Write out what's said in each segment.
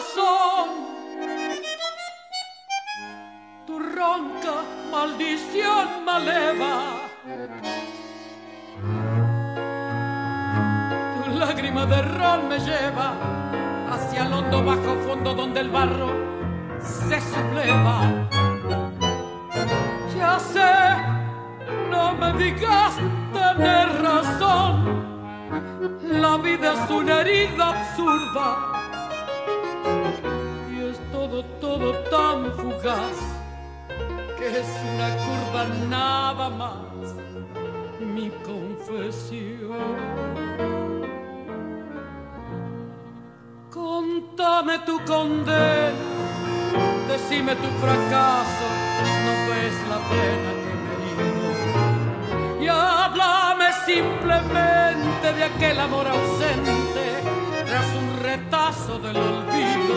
razón. Tu ronca maldición maleva, tu lágrima de ron me lleva hacia el hondo bajo fondo donde el barro se subleva. Ya sé, no me digas tener razón, la vida es una herida absurda y es todo tan fugaz que es una curva nada más, mi confesión. Contame tu condena, decime tu fracaso, no ves la pena que me dio. Y háblame simplemente de aquel amor ausente tras un retazo del olvido.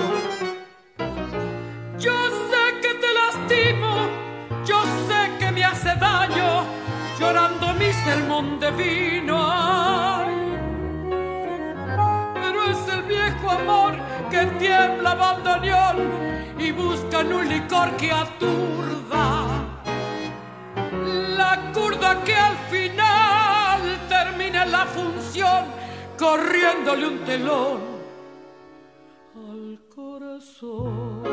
Yo sé que te lastimo, yo sé que me hace daño, llorando mi sermón de vino. Ay, pero es el viejo amor que tiembla bandoneón y buscan un licor que aturda. La curda que al final termina la función corriéndole un telón al corazón.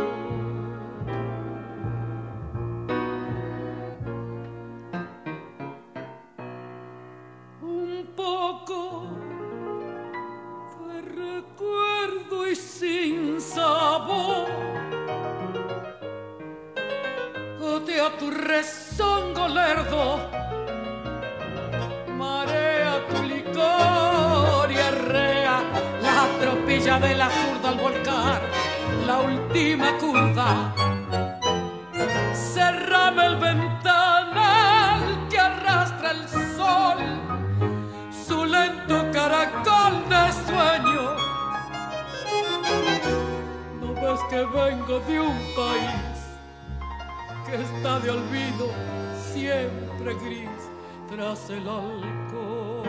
Un poco de recuerdo y sin sabor gotea tu rezongo lerdo, marea tu licor y arrea la tropilla de la zurda al volcar la última curva. Cerrame el ventanal que arrastra el sol, su lento caracol de sueño. ¿No ves que vengo de un país que está de olvido, siempre gris tras el alcohol?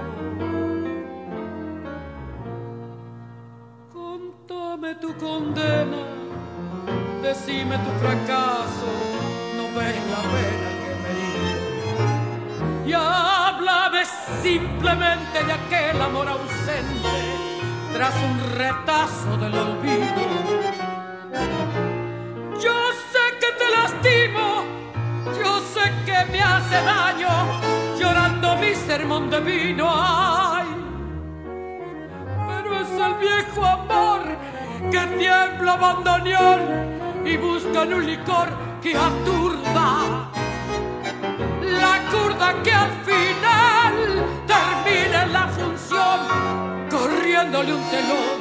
Contame tu condena, decime tu fracaso, no ves la pena que me dio. Y háblame simplemente de aquel amor ausente tras un retazo del olvido. Yo sé que te lastimo, yo sé que me hace daño, llorando mi sermón de vino. Ay, pero es el viejo amor que tiembla bandoneón y busca en un licor que aturda. La curda que al final termina en la función corriéndole un telón